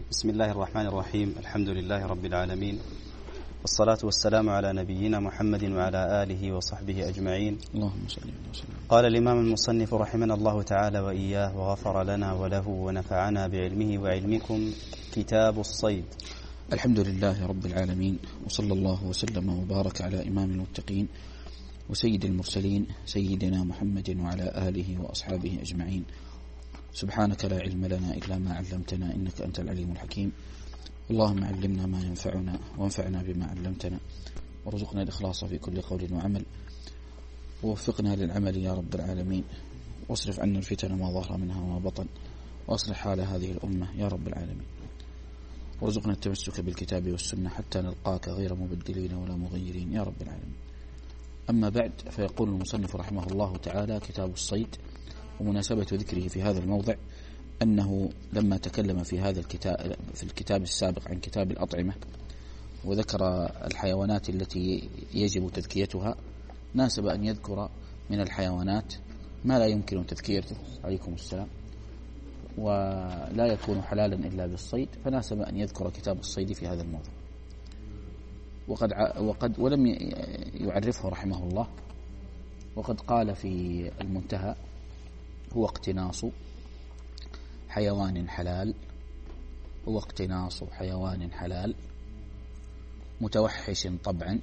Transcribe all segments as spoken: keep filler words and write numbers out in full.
بسم الله الرحمن الرحيم. الحمد لله رب العالمين، والصلاة والسلام على نبينا محمد وعلى آله وصحبه أجمعين. اللهم صل وسلم. قال الإمام المصنف رحمنا الله تعالى وإياه وغفر لنا وله ونفعنا بعلمه وعلمكم. كتاب الصيد. الحمد لله رب العالمين، وصلى الله وسلم وبارك على إمام المتقين وسيد المرسلين سيدنا محمد وعلى آله وأصحابه أجمعين. سبحانك لا علم لنا إلا ما علمتنا إنك أنت العليم الحكيم. اللهم علمنا ما ينفعنا وانفعنا بما علمتنا، وارزقنا الإخلاص في كل قول وعمل، ووفقنا للعمل يا رب العالمين، واصرف عنا الفتن ما ظهر منها وما بطن، واصلح حال هذه الأمة يا رب العالمين، وارزقنا التمسك بالكتاب والسنة حتى نلقاك غير مبدلين ولا مغيرين يا رب العالمين. أما بعد، فيقول المصنف رحمه الله تعالى: كتاب الصيد. ومناسبة ذكره في هذا الموضع أنه لما تكلم في هذا الكتاب في الكتاب السابق عن كتاب الأطعمة وذكر الحيوانات التي يجب تذكيتها، ناسب أن يذكر من الحيوانات ما لا يمكن تذكيته عليكم السلام ولا يكون حلالا إلا بالصيد، فناسب أن يذكر كتاب الصيد في هذا الموضع. وقد وقد ولم يعرفه رحمه الله، وقد قال في المنتهى: هو اقتناص حيوان حلال هو اقتناص حيوان حلال متوحش طبعا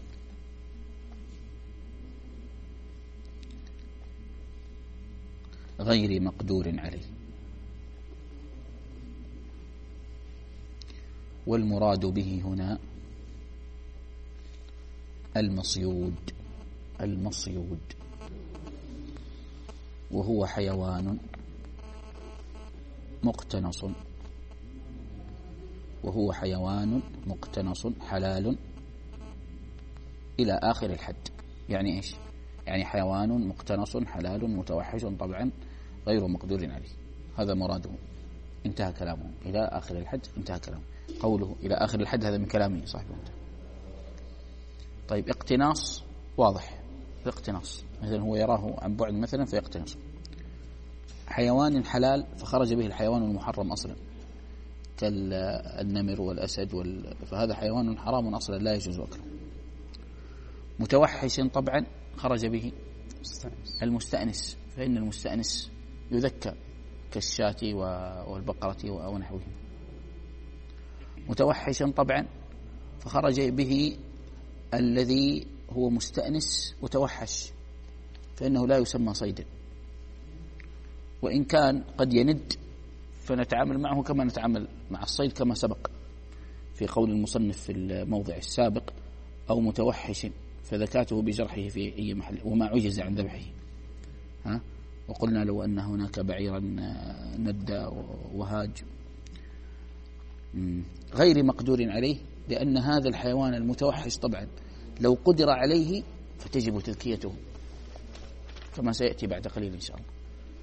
غير مقدور عليه. والمراد به هنا المصيود المصيود وهو حيوان مقتنص وهو حيوان مقتنص حلال إلى آخر الحد. يعني إيش؟ يعني حيوان مقتنص حلال متوحش طبعا غير مقدور عليه، هذا مراده. انتهى كلامه إلى آخر الحد، انتهى كلامه. قوله إلى آخر الحد هذا من كلامه صاحبه. طيب، اقتناص واضح، الاقتناص مثلا هو يراه عن بعد مثلا فيقتنص. حيوان حلال فخرج به الحيوان المحرم أصلا كالنمر والأسد وال... فهذا حيوان حرام أصلا لا يجوز أكله. متوحش طبعا خرج به المستأنس، فإن المستأنس يذكى كالشاة والبقرة ونحوه. متوحش طبعا فخرج به الذي هو مستأنس وتوحش، فإنه لا يسمى صيدا، وإن كان قد يند فنتعامل معه كما نتعامل مع الصيد كما سبق في قول المصنف في الموضع السابق: أو متوحش فذكاته بجرحه في أي محل وما عجز عن ذبحه. ها؟ وقلنا لو أن هناك بعيرا ندى وهاج غير مقدور عليه، لأن هذا الحيوان المتوحش طبعا لو قدر عليه فتجب تذكيته كما سيأتي بعد قليل إن شاء الله.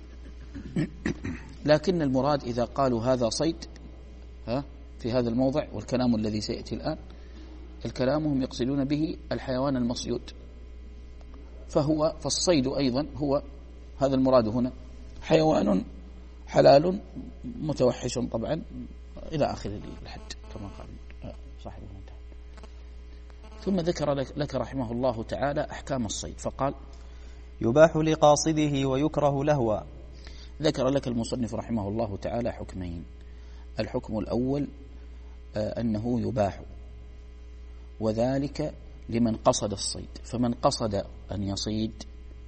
لكن المراد إذا قالوا هذا صيد ها في هذا الموضع، والكلام الذي سيأتي الآن الكلام هم يقصدون به الحيوان المصيود، فهو فالصيد أيضا هو هذا المراد هنا، حيوان حلال متوحش طبعا إلى آخر الحد كما قال صاحب المنتهى. ثم ذكر لك رحمه الله تعالى أحكام الصيد فقال: يباح لقاصده ويكره لهوا. ذكر لك المصنف رحمه الله تعالى حكمين. الحكم الأول أنه يباح، وذلك لمن قصد الصيد. فمن قصد أن يصيد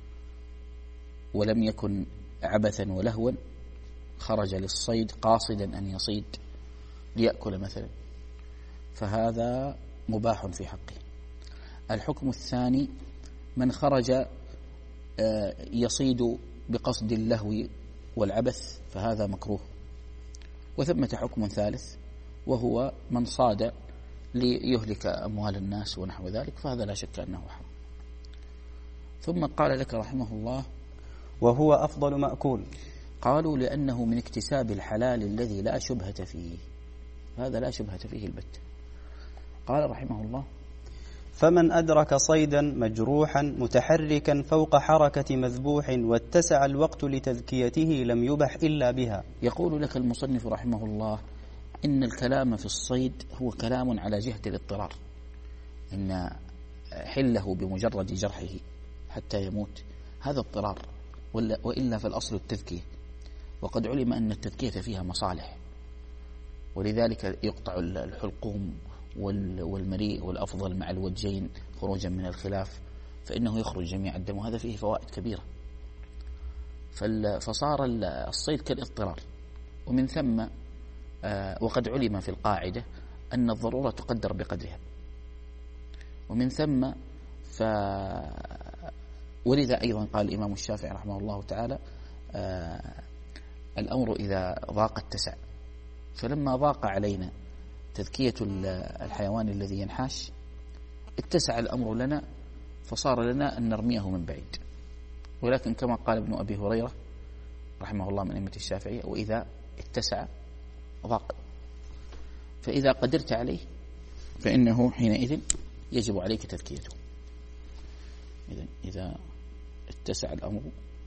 ولم يكن عبثا ولهوا، خرج للصيد قاصدا أن يصيد ليأكل مثلا، فهذا مباح في حقه. الحكم الثاني: من خرج يصيد بقصد اللهو والعبث فهذا مكروه. وثمة حكم ثالث وهو من صاد ليهلك أموال الناس ونحو ذلك، فهذا لا شك أنه حرام. ثم قال لك رحمه الله: وهو أفضل مأكول. قالوا لأنه من اكتساب الحلال الذي لا شبهة فيه، هذا لا شبهة فيه البتة. قال رحمه الله: فمن أدرك صيدا مجروحا متحركا فوق حركة مذبوح واتسع الوقت لتذكيته لم يبح إلا بها. يقول لك المصنف رحمه الله: إن الكلام في الصيد هو كلام على جهة الاضطرار، إن حله بمجرد جرحه حتى يموت هذا اضطرار، وإلا فالأصل التذكية، وقد علم أن التذكية فيها مصالح، ولذلك يقطع الحلقوم والمريء والأفضل مع الوجين خروجا من الخلاف، فإنه يخرج جميع الدم، وهذا فيه فوائد كبيرة. فصار الصيد كالاضطرار، ومن ثم وقد علم في القاعدة أن الضرورة تقدر بقدرها، ومن ثم ف ولذا أيضا قال الإمام الشافعي رحمه الله تعالى الأمر إذا ضاق اتسع، فلما ضاق علينا تذكية الحيوان الذي ينحاش اتسع الأمر لنا، فصار لنا أن نرميه من بعيد. ولكن كما قال ابن أبي هريرة رحمه الله من أئمة الشافعية: وإذا اتسع ضاق، فإذا قدرت عليه فإنه حينئذ يجب عليك تذكيته. إذن إذا اتسع الأمر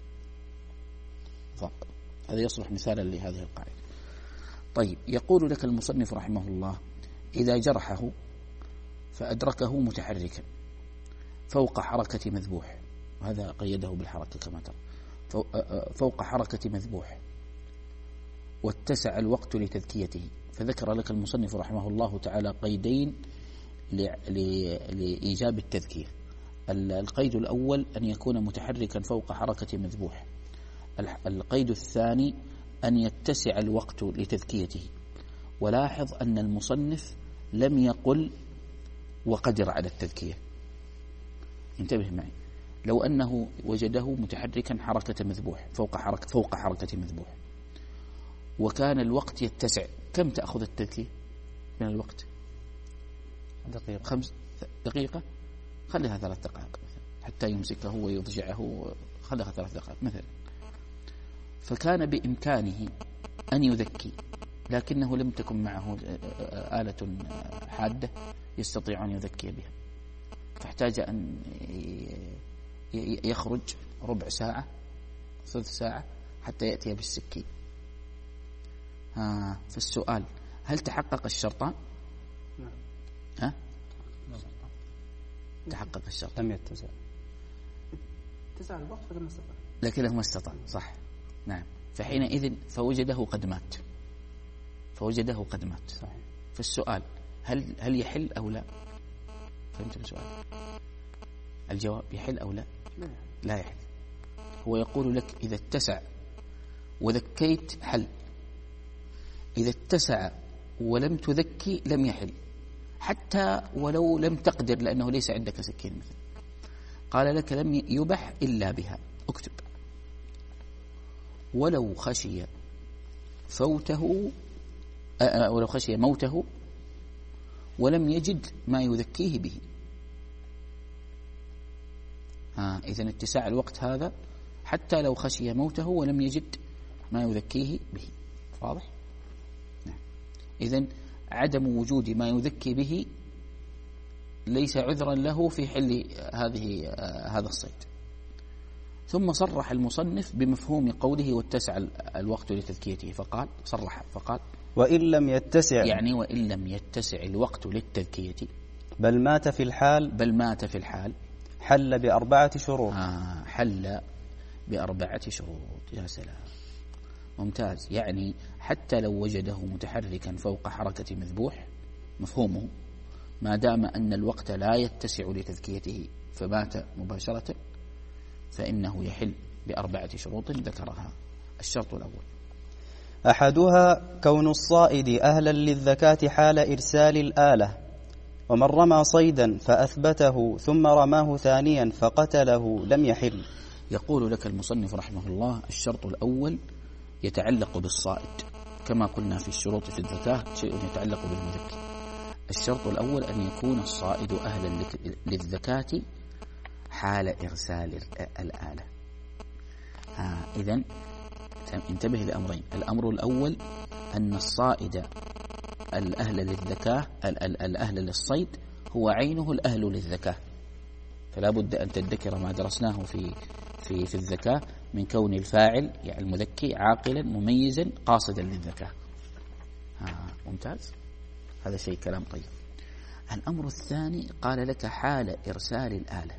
ضاق، هذا يصلح مثالا لهذه القاعدة. طيب، يقول لك المصنف رحمه الله: إذا جرحه فأدركه متحركا فوق حركة مذبوح، وهذا قيده بالحركة كما ترى، فوق حركة مذبوح، واتسع الوقت لتذكيته. فذكر لك المصنف رحمه الله تعالى قيدين لإيجاب التذكية. القيد الأول أن يكون متحركا فوق حركة مذبوح. القيد الثاني أن يتسع الوقت لتذكيته. ولاحظ أن المصنف لم يقل وقدر على التذكية، انتبه معي. لو أنه وجده متحركا حركة مذبوح فوق حركة فوق حركة مذبوح وكان الوقت يتسع، كم تأخذ التذكية من الوقت؟ دقيقة، خمس دقيقة، خليها ثلاث دقائق مثلا حتى يمسكه ويضجعه، خليها ثلاث دقائق مثلا. فكان بإمكانه أن يذكي، لكنه لم تكن معه آلة حادة يستطيع أن يذكي بها، فاحتاج أن يخرج ربع ساعة ثلث ساعة حتى يأتي بالسكين. ها فالسؤال: هل تحقق الشرطان؟ نعم. ها؟ تحقق الشرط، لم يتسع اتسع الوقت فلم يستطع، لكنه ما استطاع، صح. نعم. فحينئذ فوجده قد مات، فوجده قد مات صحيح. فالسؤال: هل هل يحل أو لا؟ فهمت السؤال؟ الجواب: يحل أو لا؟ لا يحل. هو يقول لك إذا اتسع وذكيت حل، إذا اتسع ولم تذكي لم يحل، حتى ولو لم تقدر لأنه ليس عندك سكين مثلا. قال لك: لم يبح إلا بها. اكتب: ولو خشي فوته أه ولو خشي موته ولم يجد ما يذكيه به. ها إذن اتساع الوقت هذا حتى لو خشي موته ولم يجد ما يذكيه به. واضح؟ نعم. إذن عدم وجود ما يذكي به ليس عذرا له في حل هذه هذا الصيد. ثم صرح المصنف بمفهوم قوله: واتسع الوقت لتذكيته، فقال صرح فقال: وإن لم يتسع، يعني وإن لم يتسع الوقت للتذكية بل مات في الحال بل مات في الحال حل بأربعة شروط. آه حل بأربعة شروط. يا سلام، ممتاز. يعني حتى لو وجده متحركا فوق حركة مذبوح، مفهومه ما دام أن الوقت لا يتسع لتذكيته فمات مباشرة، فإنه يحل بأربعة شروط ذكرها. الشرط الأول: أحدها كون الصائد أهلا للذكاة حال إرسال الآلة، ومن رمى صيدا فأثبته ثم رماه ثانيا فقتله لم يحل. يقول لك المصنف رحمه الله: الشرط الأول يتعلق بالصائد، كما قلنا في الشروط في الذكاة شيء يتعلق بالمذكي. الشرط الأول أن يكون الصائد أهلا للذكاة حال إرسال الآلة. إذن انتبه لأمرين: الأمر الأول أن الصائد الأهل للذكاة الأهل للصيد هو عينه الأهل للذكاة، فلا بد أن تذكر ما درسناه في في في الذكاة من كون الفاعل يعني المذكي عاقلا مميزا قاصدا للذكاة. ها ممتاز، هذا شيء كلام طيب. الأمر الثاني قال لك حال إرسال الآلة.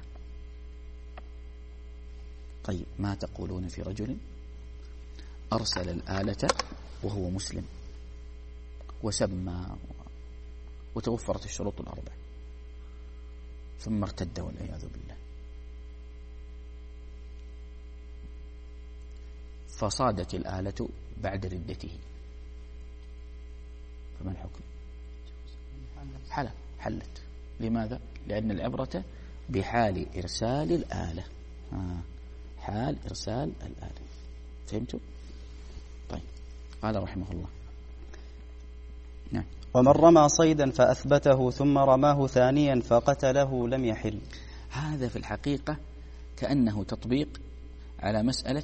طيب ما تقولون في رجل أرسل الآلة وهو مسلم وسمى وتوفرت الشروط الأربع ثم ارتد والعياذ بالله، فصادت الآلة بعد ردته، فما الحكم؟ حل حلت. لماذا؟ لأن العبرة بحال إرسال الآلة. آه. حال إرسال الآلة. فهمتوا؟ طيب قال رحمه الله نعم. ومن رمى صيدا فأثبته ثم رماه ثانيا فقتله لم يحل. هذا في الحقيقة كأنه تطبيق على مسألة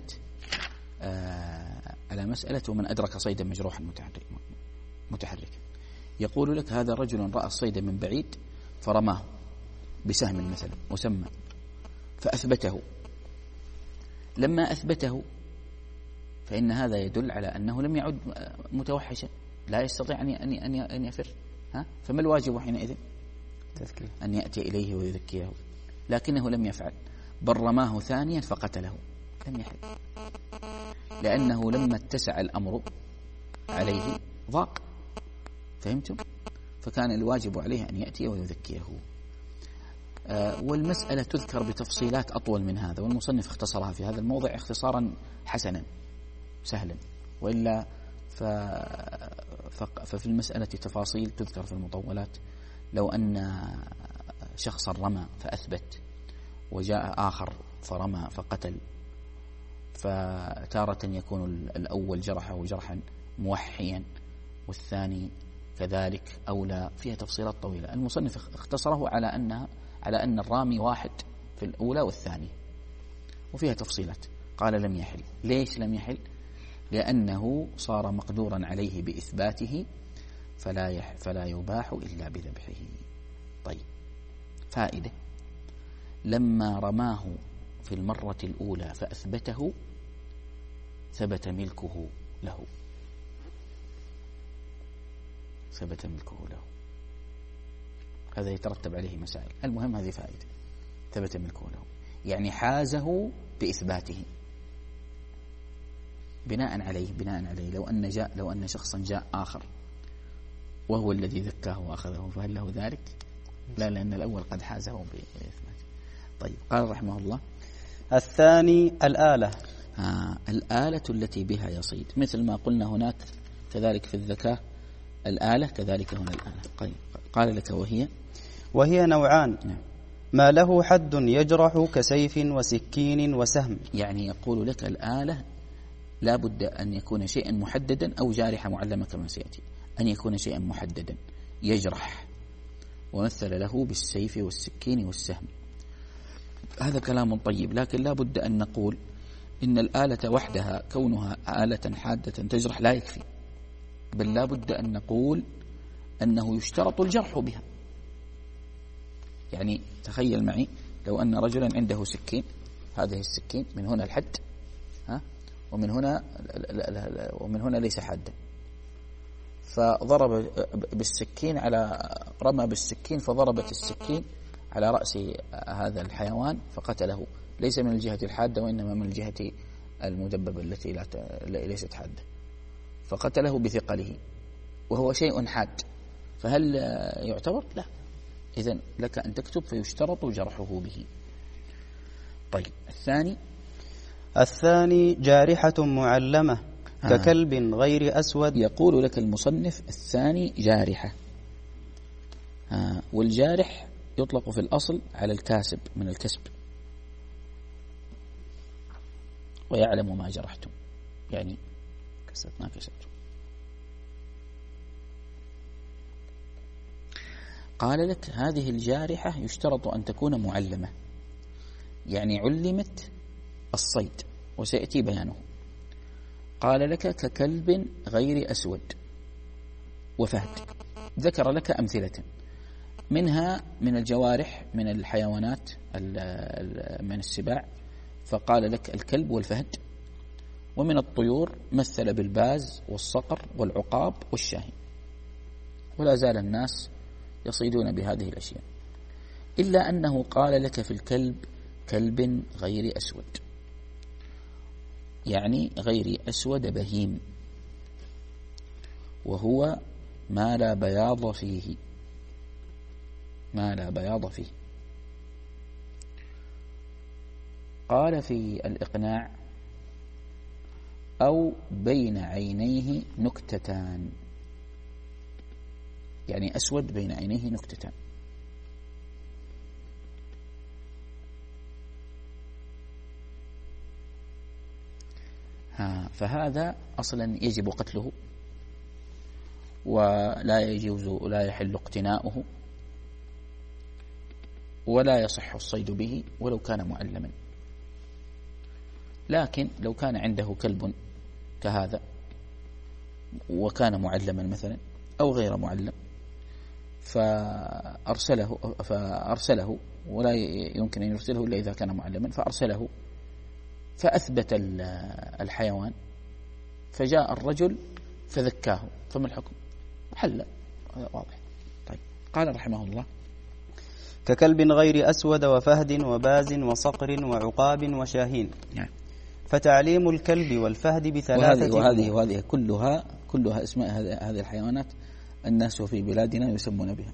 آه على مسألة ومن أدرك صيدا مجروحا متحركا. يقول لك هذا رجل رأى الصيد من بعيد فرماه بسهم مثلا وسمى فأثبته. لما أثبته فإن هذا يدل على أنه لم يعد متوحشا، لا يستطيع أن أن يفر. ها؟ فما الواجب حينئذ؟ تذكير، أن يأتي إليه ويذكيه، لكنه لم يفعل بل رماه ثانيا فقتله، لم يحل، لأنه لما اتسع الأمر عليه ضاق. فهمتم؟ فكان الواجب عليه أن يأتي ويذكيه. آه والمسألة تذكر بتفصيلات أطول من هذا، والمصنف اختصرها في هذا الموضع اختصارا حسنا سهلا، وإلا ف... ففي المسألة تفاصيل تذكر في المطولات. لو أن شخصا رمى فأثبت وجاء آخر فرمى فقتل، فتارة يكون الأول جرحه جرحا موحيا والثاني كذلك أو لا، فيها تفصيلات طويلة. المصنف اختصره على أنها على أن الرامي واحد في الأولى والثانية، وفيها تفصيلات. قال لم يحل. ليش لم يحل؟ لأنه صار مقدورا عليه بإثباته فلا يح فلا يباح إلا بذبحه. طيب فائدة: لما رماه في المرة الأولى فأثبته ثبت ملكه له، ثبت ملكه له. هذا يترتب عليه مسائل، المهم هذه فائدة، ثبت ملكه له، يعني حازه بإثباته. بناء عليه بناء عليه لو أن جاء لو أن شخصا جاء آخر وهو الذي ذكاه وأخذه فهل له ذلك؟ لا، لأن الأول قد حازه بإثباته. طيب قال رحمه الله: الثاني الآلة. آه الآلة التي بها يصيد، مثل ما قلنا هناك كذلك في الذكاء الآلة، كذلك هنا الآلة. طيب قال لك وهي وهي نوعان. نعم. ما له حد يجرح كسيف وسكين وسهم. يعني يقول لك الآلة لا بد أن يكون شيئا محددا أو جارحة معلمة كما سيأتي، أن يكون شيئا محددا يجرح، ومثل له بالسيف والسكين والسهم. هذا كلام طيب، لكن لا بد أن نقول إن الآلة وحدها كونها آلة حادة تجرح لا يكفي، بل لا بد أن نقول أنه يشترط الجرح بها. يعني تخيل معي لو أن رجلا عنده سكين، هذه السكين من هنا الحد، ها، ومن هنا ومن هنا ليس حادا، فضرب بالسكين على رمى بالسكين فضربت السكين على رأس هذا الحيوان فقتله، ليس من الجهة الحادة وإنما من الجهة المدببة التي ليست حادة، فقتله بثقله وهو شيء حاد، فهل يعتبر؟ لا. إذن لك أن تكتب فيشترط جرحه به. طيب الثاني الثاني جارحة معلمة ككلب غير أسود. يقول لك المصنف الثاني جارحة. آه والجارح يطلق في الأصل على الكاسب من الكسب، ويعلم ما جرحتم، يعني ما كسبتم. قال لك هذه الجارحة يشترط أن تكون معلمة، يعني علمت الصيد، وسيأتي بيانه. قال لك ككلب غير أسود وفهد. ذكر لك أمثلة منها من الجوارح من الحيوانات من السباع، فقال لك الكلب والفهد. ومن الطيور مثل بالباز والصقر والعقاب والشاهين. ولا زال الناس يصيدون بهذه الأشياء، إلا أنه قال لك في الكلب كلب غير أسود، يعني غير أسود بهيم، وهو ما لا بياض فيه، ما لا بياض فيه. قال في الإقناع أو بين عينيه نكتتان، يعني أسود بين عينيه نكتتان. ها فهذا أصلا يجب قتله، ولا يجوز لا يحل اقتناؤه، ولا يصح الصيد به ولو كان معلما. لكن لو كان عنده كلب كهذا وكان معلما مثلا أو غير معلم فأرسله فأرسله ولا يمكن أن يرسله إلا إذا كان معلما، فأرسله فأثبت الحيوان، فجاء الرجل فذكاه، فما الحكم؟ حل، هذا واضح. طيب قال رحمه الله: ككلب غير أسود وفهد وباز وصقر وعقاب وشاهين. نعم. فتعليم الكلب والفهد بثلاثة وهذه, وهذه, وهذه كلها كلها اسماء هذه الحيوانات الناس في بلادنا يسمون بها،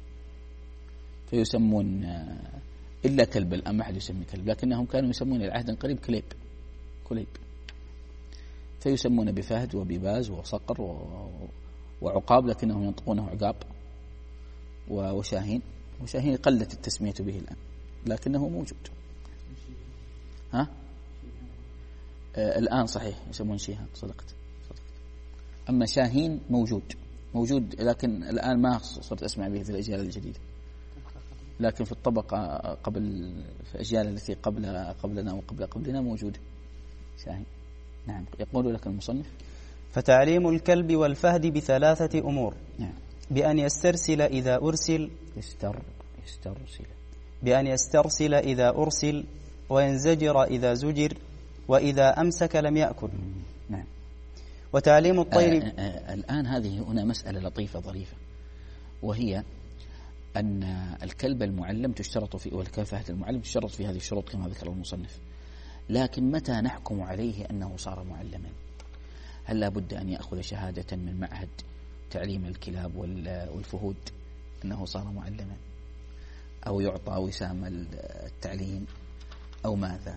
فيسمون إلا كلب، الآن ما حد يسمي كلب، لكنهم كانوا يسمون العهد قريب كليب كليب، فيسمون بفهد وبباز وصقر وعقاب، لكنهم ينطقونه عقاب، وشاهين. وشاهين قلت التسمية به الآن لكنه موجود. ها آه الآن صحيح يسمون شيهان، صدقت صدقت. أما شاهين موجود موجود لكن الآن ما صرت أسمع به في الأجيال الجديدة، لكن في الطبقة قبل في الأجيال التي قبل قبلنا وقبل قبلنا موجود شاهين. نعم. يقول لك المصنف: فتعليم الكلب والفهد بثلاثة أمور. نعم. بأن يسترسل إذا أرسل يستر يسترسل بأن يسترسل إذا أرسل، وينزجر إذا زجر، وإذا أمسك لم يأكل. نعم. وتعليم الطير. آآ آآ الآن هذه هنا مسألة لطيفة ظريفة، وهي أن الكلب المعلم تشترط في والفهد المعلم تشترط في هذه الشروط كما ذكر المصنف، لكن متى نحكم عليه أنه صار معلما؟ هل لا بد أن يأخذ شهادة من معهد تعليم الكلاب والفهود أنه صار معلما، أو يعطى وسام التعليم، أو ماذا؟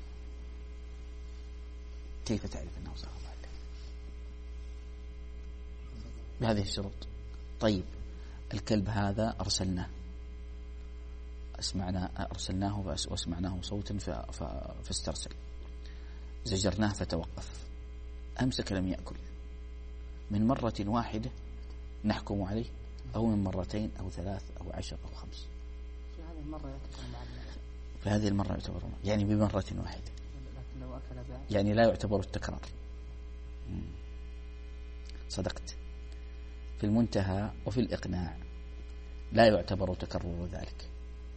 كيف تعرف أنه صار معلما بهذه الشروط؟ طيب الكلب هذا أرسلناه أسمعنا أرسلناه وأسمعناه صوتا فاسترسل، زجرناه فتوقف، أمسك لم يأكل، من مرة واحدة نحكم عليه، أو من مرتين أو ثلاث أو عشر أو خمس؟ في هذه المرة يعتبر معلم. في هذه المرة يعتبر معلم، يعني بمرة واحدة، لكن لو أكل بعد يعني لا يعتبر التكرار. صدقت. في المنتهى وفي الإقناع لا يعتبر تكرر ذلك.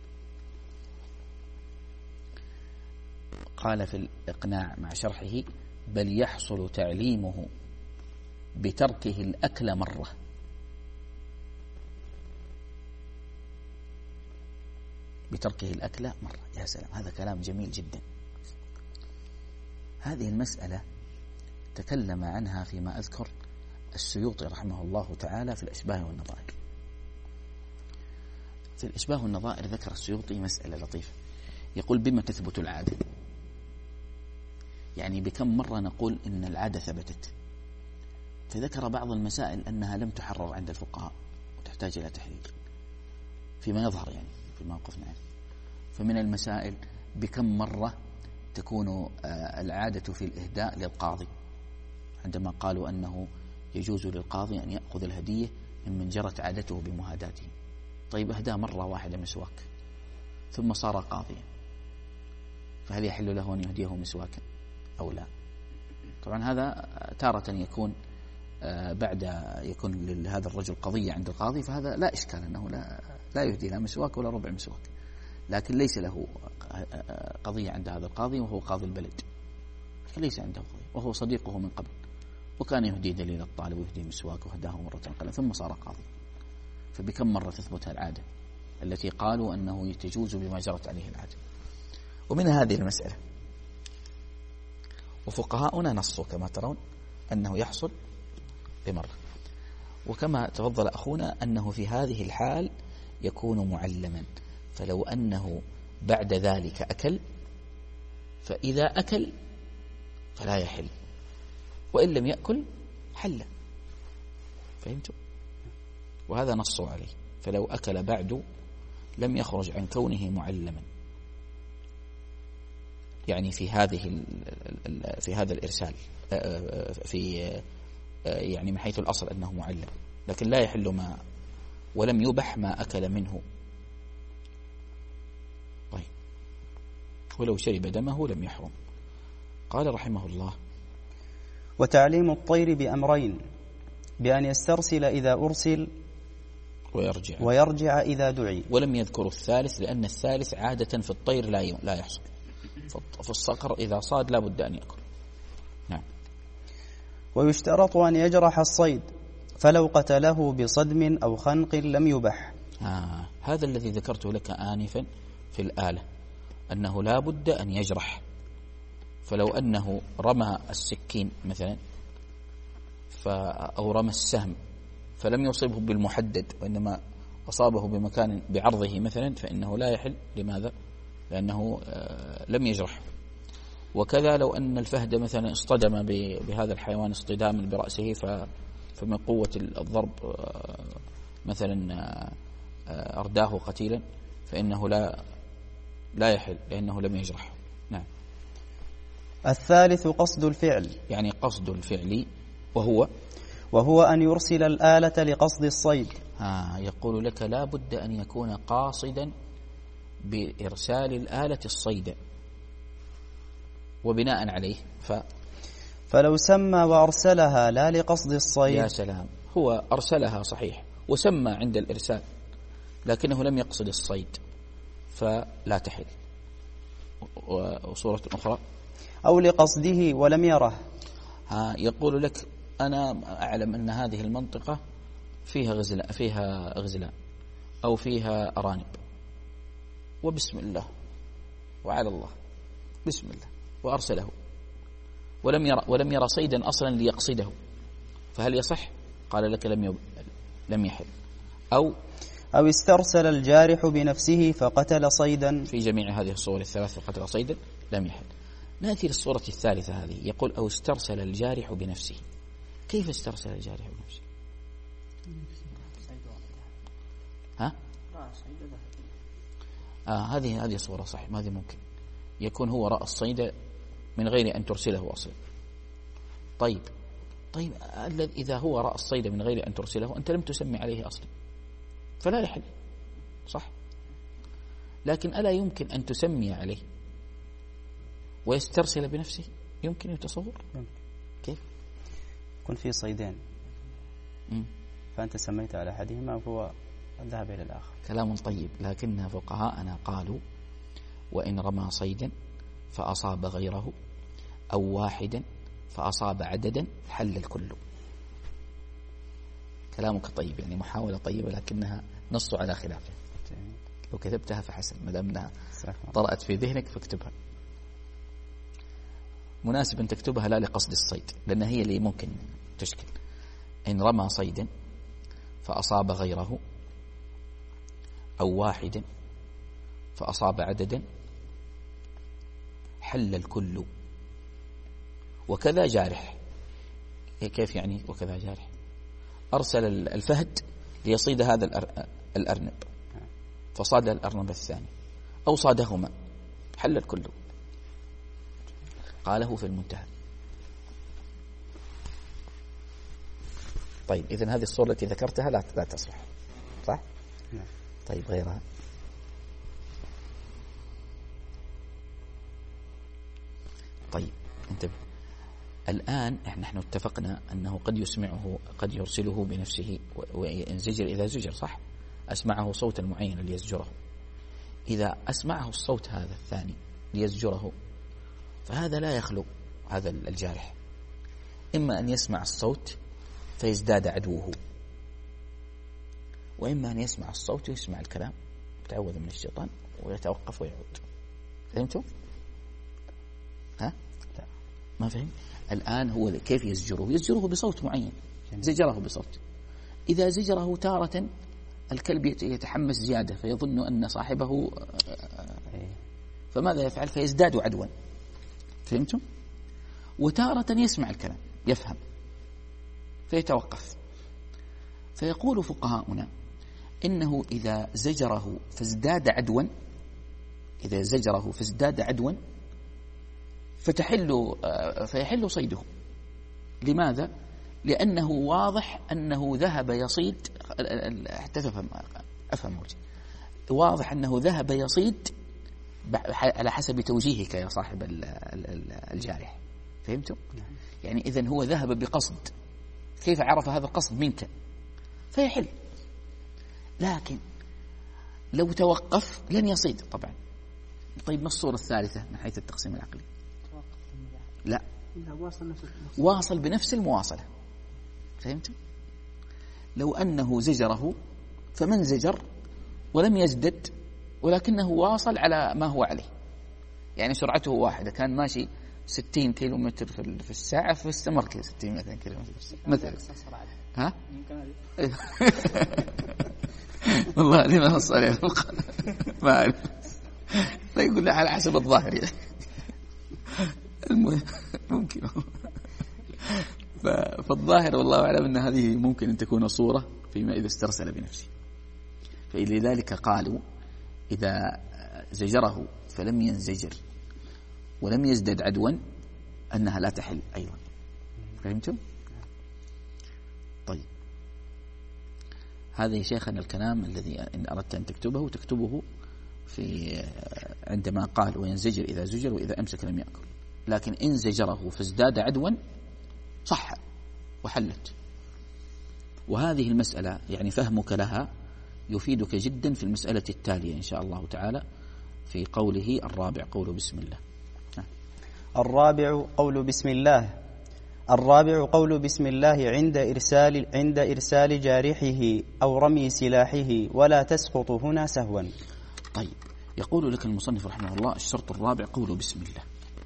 قال في الإقناع مع شرحه: بل يحصل تعليمه بتركه الأكل مرة. بتركه الأكل مرة. يا سلام، هذا كلام جميل جدا. هذه المسألة تكلم عنها فيما أذكر السيوطي رحمه الله تعالى في الأشباه والنظائر. في الأشباه والنظائر ذكر السيوطي مسألة لطيفة، يقول: بما تثبت العادة؟ يعني بكم مرة نقول إن العادة ثبتت؟ فذكر بعض المسائل أنها لم تحرر عند الفقهاء وتحتاج إلى تحرير فيما يظهر، يعني في موقف نعم. فمن المسائل بكم مرة تكون العادة في الإهداء للقاضي، عندما قالوا أنه يجوز للقاضي أن يأخذ الهدية ممن جرت عادته بمهاداته. طيب أهدى مرة واحدة مسواك ثم صار قاضيا، فهل يحل له أن يهديه مسواكا أو لا؟ طبعا هذا تارة يكون بعد يكون لهذا الرجل قضية عند القاضي، فهذا لا إشكال أنه لا, لا يهدي لا مسواك ولا ربع مسواك، لكن ليس له قضية عند هذا القاضي وهو قاضي البلد، فليس عنده قضية، وهو صديقه من قبل، وكان يهدي دليل الطالب ويهدي مسواك وهداه مرة قليلة ثم صار قاضي. فبكم مرة تثبت العادة التي قالوا أنه تجوز بما جرت عليه العادة؟ ومن هذه المسألة وفقهاؤنا نصوا كما ترون أنه يحصل بمرة، وكما تفضل أخونا أنه في هذه الحال يكون معلما، فلو أنه بعد ذلك أكل فإذا أكل فلا يحل، وإن لم يأكل حل. فهمتوا؟ وهذا نصوا عليه، فلو أكل بعد لم يخرج عن كونه معلما، يعني في هذه في هذا الإرسال في يعني من حيث الأصل أنه معلم، لكن لا يحل ما ولم يبح ما أكل منه. طيب ولو شرب دمه لم يحرم. قال رحمه الله: وتعليم الطير بأمرين: بأن يسترسل إذا أرسل ويرجع ويرجع إذا دعي. ولم يذكر الثالث لأن الثالث عادة في الطير لا لا يحصل، في الصقر إذا صاد لا بد أن يأكل. نعم. ويشترط أن يجرح الصيد، فلو قتله بصدم أو خنق لم يبح. آه هذا الذي ذكرته لك آنفا في الآلة، أنه لا بد أن يجرح، فلو أنه رمى السكين مثلا أو رمى السهم فلم يصيبه بالمحدد وإنما أصابه بمكان بعرضه مثلا فإنه لا يحل. لماذا؟ لأنه لم يجرح. وكذا لو أن الفهد مثلا اصطدم بهذا الحيوان اصطداما برأسه فمن قوة الضرب مثلا أرداه قتيلا فإنه لا لا يحل لأنه لم يجرح. نعم. الثالث قصد الفعل، يعني قصد الفعل وهو وهو أن يرسل الآلة لقصد الصيد. ها يقول لك لا بد أن يكون قاصدا بإرسال الآلة الصيد، وبناء عليه ف فلو سمى وأرسلها لا لقصد الصيد. يا سلام، هو أرسلها صحيح وسمى عند الإرسال لكنه لم يقصد الصيد فلا تحل. وصورة أخرى: أو لقصده ولم يره. ها يقول لك أنا أعلم أن هذه المنطقة فيها غزلاء فيها غزلاء أو فيها أرانب، وبسم الله وعلى الله بسم الله وأرسله ولم يرى ولم يرى صيدا أصلا ليقصده، فهل يصح؟ قال لك لم يب... لم يحل. أو أو استرسل الجارح بنفسه فقتل صيدا. في جميع هذه الصور الثلاث فقتل صيدا لم يحل. نأتي للصورة الثالثة هذه، يقول: أو استرسل الجارح بنفسه. كيف استرسل الجارح بنفسه؟ ها؟ آه هذه هذه صورة صحيح، ما هذه ممكن يكون هو رأى الصيد من غير أن ترسله أصلا. طيب طيب إذا هو رأى الصيد من غير أن ترسله أنت لم تسمي عليه أصلا فلا يحل، صح؟ لكن ألا يمكن أن تسمي عليه ويسترسل بنفسه؟ يمكن يتصور؟ يمكن. كيف؟ يكون في صيدين م. فأنت سميت على أحدهما وهو ذهب إلى الآخر. كلام طيب، لكن فقهاءنا قالوا: وإن رمى صيدا فأصاب غيره أو واحدا فأصاب عددا حل الكل. كلامك طيب، يعني محاولة طيبة لكنها نص على خلافه. لو كتبتها فحسن، ما دام انها طرأت في ذهنك فاكتبها. مناسب أن تكتبها لا لقصد الصيد لأن هي اللي ممكن تشكل. إن رمى صيدا فأصاب غيره أو واحدا فأصاب عددا حل الكل. وكذا جارح. كيف يعني وكذا جارح؟ أرسل الفهد ليصيد هذا الأرنب فصاد الأرنب الثاني أو صادهما حل الكل. قاله في المنتهى. طيب إذن هذه الصورة التي ذكرتها لا لا تصلح، صح؟ نعم. طيب غيرها. طيب انتبه، الآن نحن اتفقنا أنه قد يسمعه قد يرسله بنفسه وينزجر إذا زجر، صح؟ أسمعه صوتا معينا ليزجره. إذا أسمعه الصوت هذا الثاني ليزجره فهذا لا يخلو هذا الجارح، إما أن يسمع الصوت فيزداد عدوه، وإما أن يسمع الصوت ويسمع الكلام تعوذ من الشيطان ويتوقف ويعود. فهمتوا؟ ها؟ لا ما فهم. الآن هو كيف يزجره؟ يزجره بصوت معين، زجره بصوت. إذا زجره تارة الكلب يتحمس زيادة فيظن أن صاحبه، فماذا يفعل؟ فيزداد عدوا. فهمتم؟ وتارة يسمع الكلام يفهم فيتوقف. فيقول فقهاؤنا إنه إذا زجره فازداد عدوا، إذا زجره فازداد عدوا فتحل فيحل صيده. لماذا؟ لأنه واضح أنه ذهب يصيد، حتى أفهم أفهم وجه. واضح أنه ذهب يصيد على حسب توجيهك يا صاحب الجارح. فهمتم؟ يعني إذن هو ذهب بقصد، كيف عرف هذا القصد منك؟ فيحل. لكن لو توقف لن يصيد طبعا. طيب ما الصورة الثالثة من حيث التقسيم العقلي؟ لا، واصل بنفس المواصلة. فهمتم؟ لو أنه زجره فمن زجر ولم يزدد ولكنه واصل على ما هو عليه، يعني سرعته واحدة، كان ماشي ستين كيلو متر في الساعة فاستمر كذا ستين مثلا كيلو متر في الساعة مثلا. ها؟ والله لي ما نص عليه ما أعرف، لا يقول له على حسب الظاهر يعني. المهم ممكن. فالظاهر والله أعلم أن هذه ممكن أن تكون صورة فيما إذا استرسل بنفسه. فلذلك قالوا إذا زجره فلم ينزجر ولم يزدد عدوا أنها لا تحل أيضا. فهمتم؟ طيب هذا يا شيخنا الكلام الذي إن أردت أن تكتبه تكتبه في عندما قال وينزجر إذا زجر وإذا أمسك لم يأكل. لكن إن زجره فازداد عدوا صح وحلت. وهذه المسألة يعني فهمك لها يفيدك جدا في المسألة التالية إن شاء الله تعالى، في قوله الرابع قول بسم الله. الرابع قول بسم الله. الرابع قول بسم الله عند إرسال عند إرسال جارحه أو رمي سلاحه ولا تسقط هنا سهوا. طيب يقول لك المصنف رحمه الله الشرط الرابع قول بسم الله.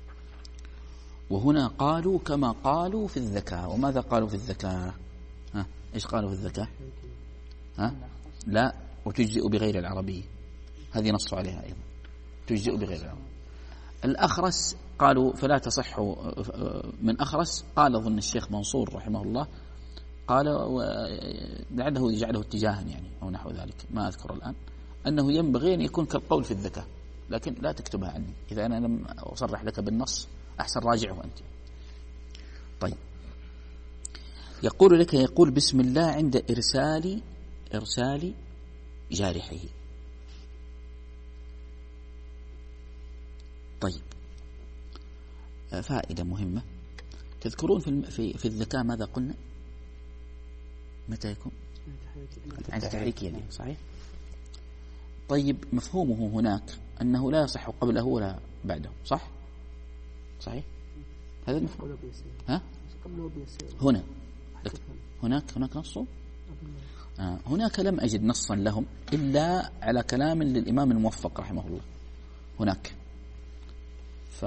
وهنا قالوا كما قالوا في الذكاء. وماذا قالوا في الذكاء؟ ها إيش قالوا في الذكاء؟ ها لا وتجزئ بغير العربية، هذه نص عليها أيضا تجزئ بغير العربية. الأخرس قالوا فلا تصح من أخرس. قال أظن الشيخ منصور رحمه الله قال لعله يجعله اتجاها يعني أو نحو ذلك ما أذكر الآن، أنه ينبغي أن يكون كالقول في الذكاء، لكن لا تكتبها عني إذا أنا لم أصرح لك بالنص أحسن راجعه أنت. طيب يقول لك يقول بسم الله عند إرسال إرسال جارحه. طيب فائدة مهمة تذكرون في في في الذكاء ماذا قلنا؟ متى يكون؟ عند تحريك يده صحيح؟ طيب مفهومه هناك أنه لا يصح قبله ولا بعده صح؟ صحيح؟ هذا المفهوم. ها؟ هنا هناك هناك نص؟ آه هناك لم أجد نصا لهم إلا على كلام للإمام الموفق رحمه الله هناك. ف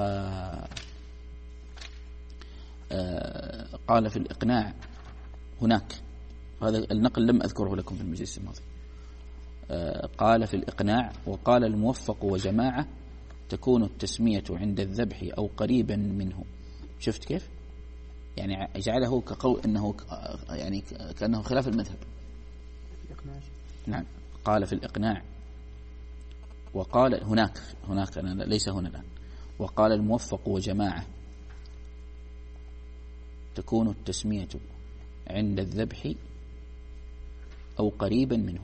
آه قال في الإقناع هناك، هذا النقل لم أذكره لكم في المجلس الماضي. آه قال في الإقناع وقال الموفق وجماعة تكون التسمية عند الذبح أو قريبا منه. شفت كيف؟ يعني جعله كقول أنه يعني كأنه خلاف المذهب. نعم قال في الإقناع وقال هناك هناك أنا ليس هنا الآن. وقال الموفق وجماعة تكون التسمية عند الذبح أو قريبا منه.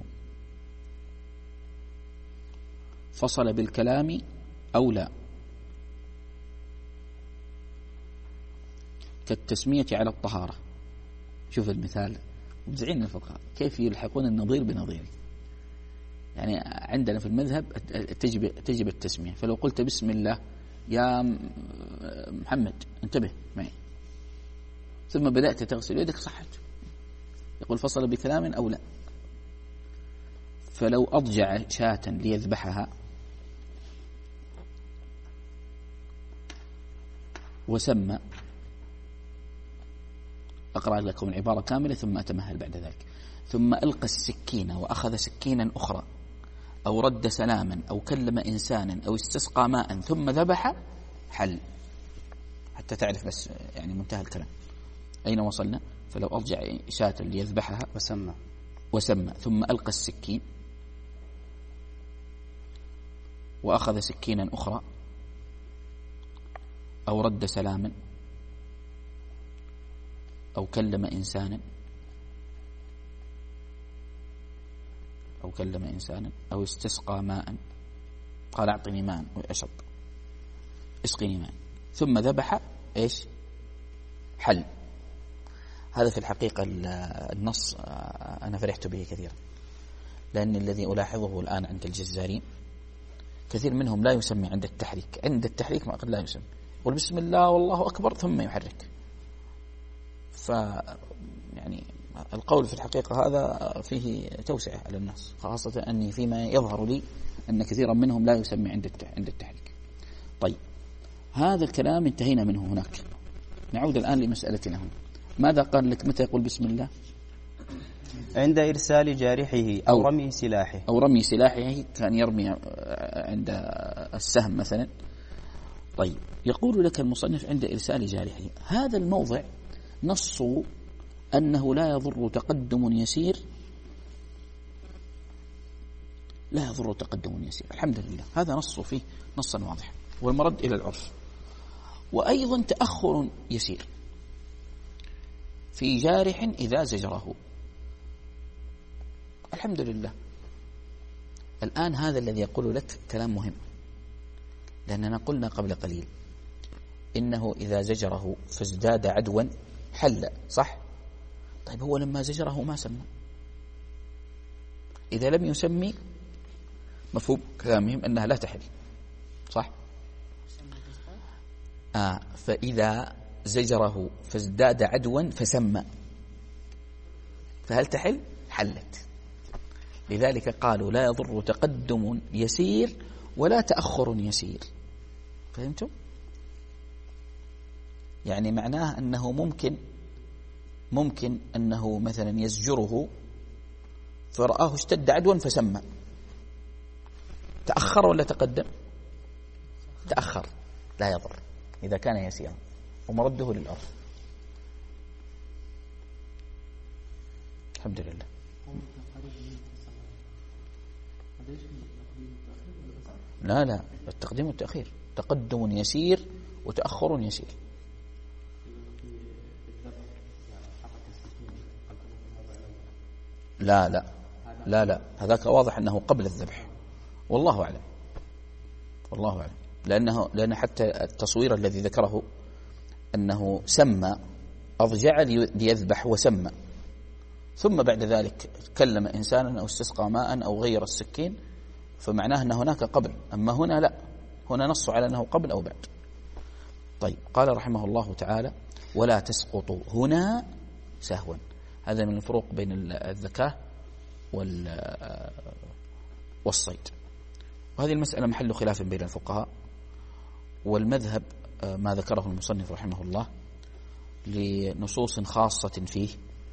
فصل بالكلام أو لا، كالتسمية على الطهارة. شوف المثال مبدعين الفقهاء كيف يلحقون النظير بنظيره. يعني عندنا في المذهب تجب تجب التسمية، فلو قلت بسم الله يا محمد انتبه معي ثم بدأت تغسل يدك صحت. يقول فصل بكلام أو لا. فلو أضجع شاة ليذبحها وسمى، أقرأ لكم العبارة كاملة ثم أتمهل بعد ذلك. ثم ألقى السكين وأخذ سكينا أخرى أو رد سلاما أو كلم إنسانا أو استسقى ماء ثم ذبح، حل. حتى تعرف بس يعني منتهى الكلام أين وصلنا. فلو أرجع شاة ليذبحها وسمى وسمى ثم ألقى السكين وأخذ سكينا أخرى أو رد سلاما أو كلم إنسانا أو كلم إنسانا أو استسقى ماء، قال أعطني ماء وأشرب، اسقني ماء، ثم ذبح، إيش؟ حل. هذا في الحقيقة النص أنا فرحت به كثيرا، لأن الذي ألاحظه الآن عند الجزارين كثير منهم لا يسمي عند التحريك، عند التحريك ما قد لا يسمي، يقول بسم الله والله أكبر ثم يحرك. ف يعني القول في الحقيقة هذا فيه توسعة على الناس، خاصة أني فيما يظهر لي أن كثيرا منهم لا يسمي عند عند التحريك. طيب هذا الكلام انتهينا منه هناك. نعود الآن لمسألتنا هنا. ماذا قال لك متى يقول بسم الله؟ عند إرسال جارحه أو, أو رمي سلاحه. أو رمي سلاحه، كان يرمي عند السهم مثلا. طيب يقول لك المصنف عند إرسال جارحه، هذا الموضع نص أنه لا يضر تقدم يسير، لا يضر تقدم يسير، الحمد لله، هذا نص فيه نصا واضحا، والمرد إلى العرف. وأيضا تأخر يسير في جارح إذا زجره، الحمد لله. الآن هذا الذي يقول لك كلام مهم، لأننا قلنا قبل قليل إنه إذا زجره فازداد عدوا حل، صح؟ طيب هو لما زجره ما سمى، إذا لم يسمي مفهوم كلامهم أنها لا تحل، صح؟ آه فإذا زجره فازداد عدوا فسمى، فهل تحل؟ حلت. لذلك قالوا لا يضر تقدم يسير ولا تأخر يسير. فهمتم؟ يعني معناه أنه ممكن ممكن أنه مثلا يزجره فرآه اشتد عدوا فسمى، تأخر ولا تقدم؟ تأخر، لا يضر إذا كان يسيرا، ومرده للأرض. الحمد لله. لا لا، التقديم والتأخير، تقدم يسير وتأخر يسير. لا لا لا لا، هذاك واضح أنه قبل الذبح، والله أعلم، والله أعلم، لأنه لأن حتى التصوير الذي ذكره أنه سمى، أضجع ليذبح وسمى، ثم بعد ذلك كلم إنسانا أو استسقى ماء أو غير السكين، فمعناه أن هناك قبل. أما هنا لا، هنا نص على أنه قبل أو بعد. طيب قال رحمه الله تعالى ولا تسقط هنا سهوا. هذا من الفروق بين الذكاء والصيد، وهذه المسألة محل خلاف بين الفقهاء، والمذهب ما ذكره المصنف رحمه الله لنصوص خاصة فيه،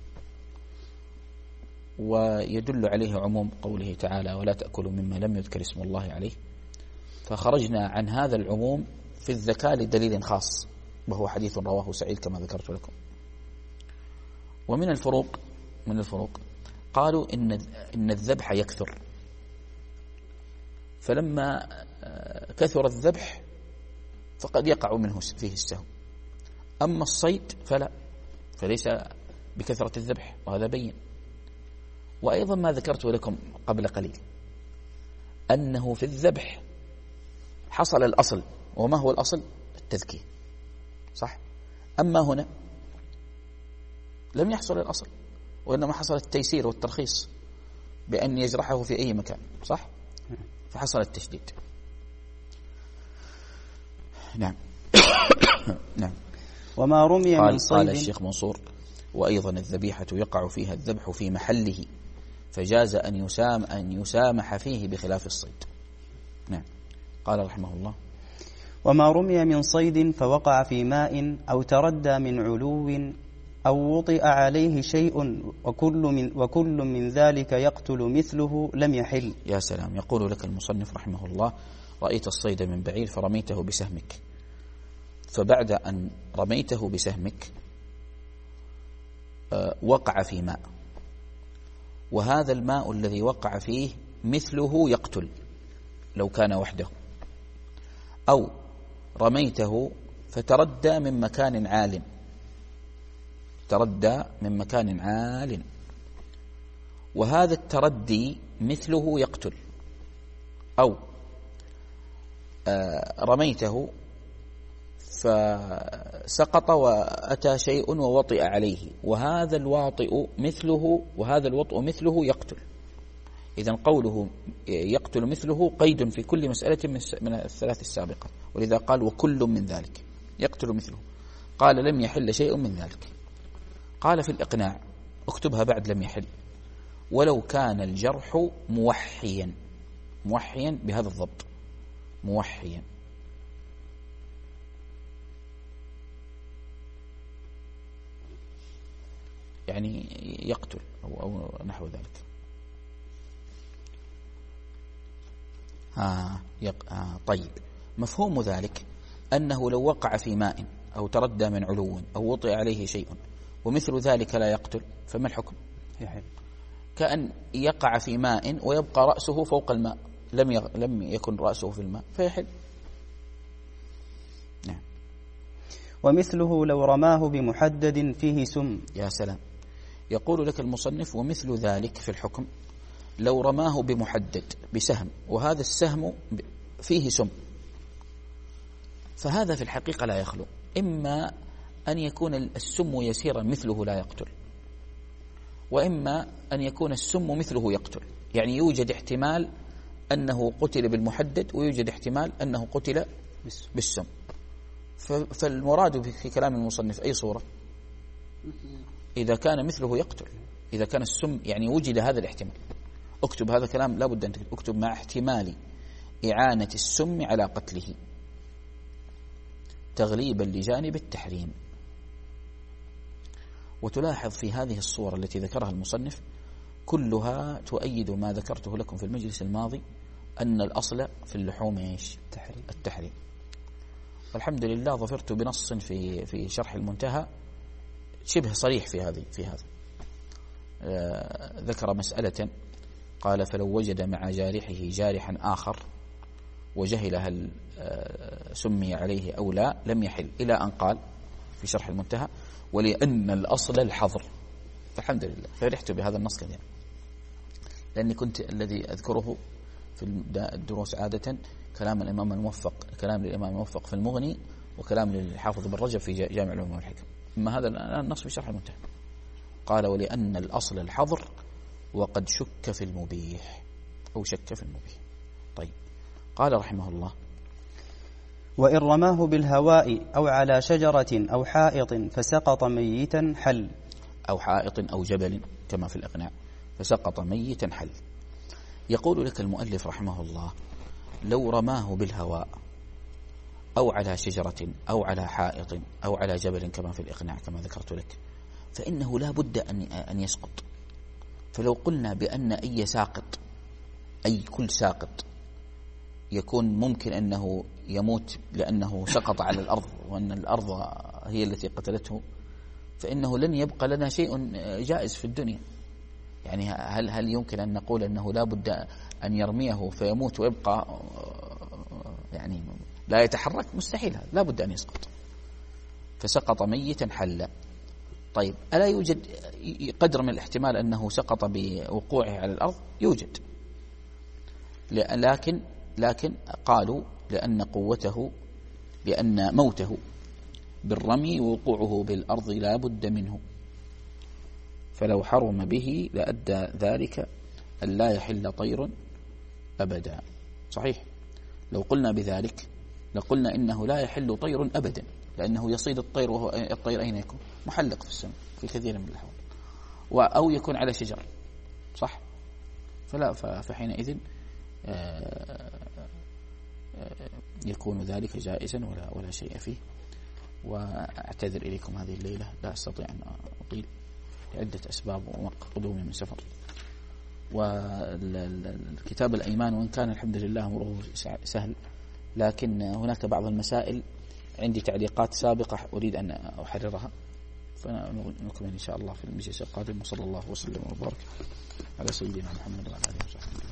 ويدل عليه عموم قوله تعالى ولا تأكلوا مما لم يذكر اسم الله عليه، فخرجنا عن هذا العموم في الذكاء لدليل خاص، وهو حديث رواه سعيد كما ذكرت لكم. ومن الفروق من الفروق قالوا إن إن الذبح يكثر، فلما كثر الذبح فقد يقع منه فيه السهو. أما الصيد فلا، فليس بكثرة الذبح، وهذا بين. وأيضا ما ذكرت لكم قبل قليل أنه في الذبح حصل الأصل، وما هو الأصل؟ التذكية، صح؟ أما هنا لم يحصل الأصل، وإنما حصل التيسير والترخيص بأن يجرحه في أي مكان، صح؟ فحصل التشديد. نعم. نعم. وما رمي قال, من صيد. قال الشيخ منصور وأيضا الذبيحة يقع فيها الذبح في محله فجاز أن يسام أن يسامح فيه بخلاف الصيد. نعم. قال رحمه الله: وما رمي من صيد فوقع في ماء أو تردى من علو أو وطئ عليه شيء وكل من, وكل من ذلك يقتل مثله لم يحل. يا سلام. يقول لك المصنف رحمه الله: رأيت الصيد من بعير فرميته بسهمك، فبعد أن رميته بسهمك وقع في ماء، وهذا الماء الذي وقع فيه مثله يقتل لو كان وحده، أو رميته فتردى من مكان عال، تردى من مكان عال، وهذا التردي مثله يقتل، أو رميته فسقط وأتى شيء ووطئ عليه، وهذا الواطئ مثله وهذا الوطئ مثله يقتل. إذن قوله يقتل مثله قيد في كل مسألة من الثلاث السابقة، ولذا قال وكل من ذلك يقتل مثله. قال لم يحل شيء من ذلك. قال في الإقناع: اكتبها بعد لم يحل: ولو كان الجرح موحيا، موحيا بهذا الضبط، موحيا. يعني يقتل أو, أو نحو ذلك. آه يق... آه طيب، مفهوم ذلك أنه لو وقع في ماء أو تردى من علو أو وطئ عليه شيء ومثل ذلك لا يقتل، فما الحكم؟ يحل. كأن يقع في ماء ويبقى رأسه فوق الماء، لم يغ... لم يكن رأسه في الماء فيحل. نعم. ومثله لو رماه بمحدد فيه سم. يا سلام. يقول لك المصنف: ومثل ذلك في الحكم لو رماه بمحدد بسهم، وهذا السهم فيه سم، فهذا في الحقيقة لا يخلو، إما أن يكون السم يسيرا مثله لا يقتل، وإما أن يكون السم مثله يقتل. يعني يوجد احتمال أنه قتل بالمحدد، ويوجد احتمال أنه قتل بالسم. فالمراد في كلام المصنف أي صورة؟ إذا كان مثله يقتل، إذا كان السم يعني وجد هذا الاحتمال. اكتب هذا كلام لا بد أن تكتب، اكتب مع احتمال إعانة السم على قتله تغليبا لجانب التحريم. وتلاحظ في هذه الصورة التي ذكرها المصنف كلها تؤيد ما ذكرته لكم في المجلس الماضي، أن الأصل في اللحوم إيش؟ التحريم. التحريم. والحمد لله ظفرت بنص في في شرح المنتهى شبه صريح في هذه في هذا. آه ذكر مسألة قال: فلو وجد مع جارحه جارحا آخر وجهل هل آه سمي عليه أو لا لم يحل، إلى أن قال في شرح المنتهى: ولأن الأصل الحظر. فالحمد لله فرحت بهذا النص كثيرا، لأني كنت الذي أذكره في الدروس عادة كلام الإمام الموفق، كلام للإمام الموفق في المغني، وكلام للحافظ بن رجب في جامع العلوم والحكم. أما هذا النص في شرح المنتهى قال: ولأن الأصل الحظر وقد شك في المبيح، أو شك في المبيح. طيب، قال رحمه الله: وإن رماه بالهواء أو على شجرة أو حائط فسقط ميتا حل. أو حائط أو جبل كما في الإقناع، فسقط ميتا حل. يقول لك المؤلف رحمه الله: لو رماه بالهواء أو على شجرة أو على حائط أو على جبل كما في الإقناع كما ذكرت لك، فإنه لا بد أن أن يسقط. فلو قلنا بأن أي ساقط، أي كل ساقط يكون ممكن أنه يموت لأنه سقط على الأرض، وأن الأرض هي التي قتلته، فإنه لن يبقى لنا شيء جائز في الدنيا. يعني هل هل يمكن أن نقول أنه لا بد أن يرميه فيموت ويبقى يعني لا يتحرك؟ مستحيل، هذا لا بد أن يسقط. فسقط ميتا حل. طيب، ألا يوجد قدر من الاحتمال أنه سقط بوقوعه على الأرض؟ يوجد، لكن لكن قالوا لأن قوته، لأن موته بالرمي ووقوعه بالأرض لا بد منه، فلو حرم به لأدى ذلك أن لا يحل طير أبدا. صحيح، لو قلنا بذلك لقلنا إنه لا يحل طير أبدا، لأنه يصيد الطير، وهو الطير أين يكون؟ محلق في السماء في كثير من الأحوال، أو يكون على شجر، صح؟ فلا فحينئذ يكون ذلك جائزا ولا ولا شيء فيه. وأعتذر إليكم هذه الليلة، لا أستطيع أن أطيل لعدة أسباب وقدومي من سفر. والكتاب الأيمان وإن كان الحمد لله أمره سهل، لكن هناك بعض المسائل عندي تعليقات سابقة أريد أن أحررها، فنكمل إن شاء الله في المجلس القادم. وصلى الله وسلم وبارك على سيدنا محمد وعلى آله وصحبه.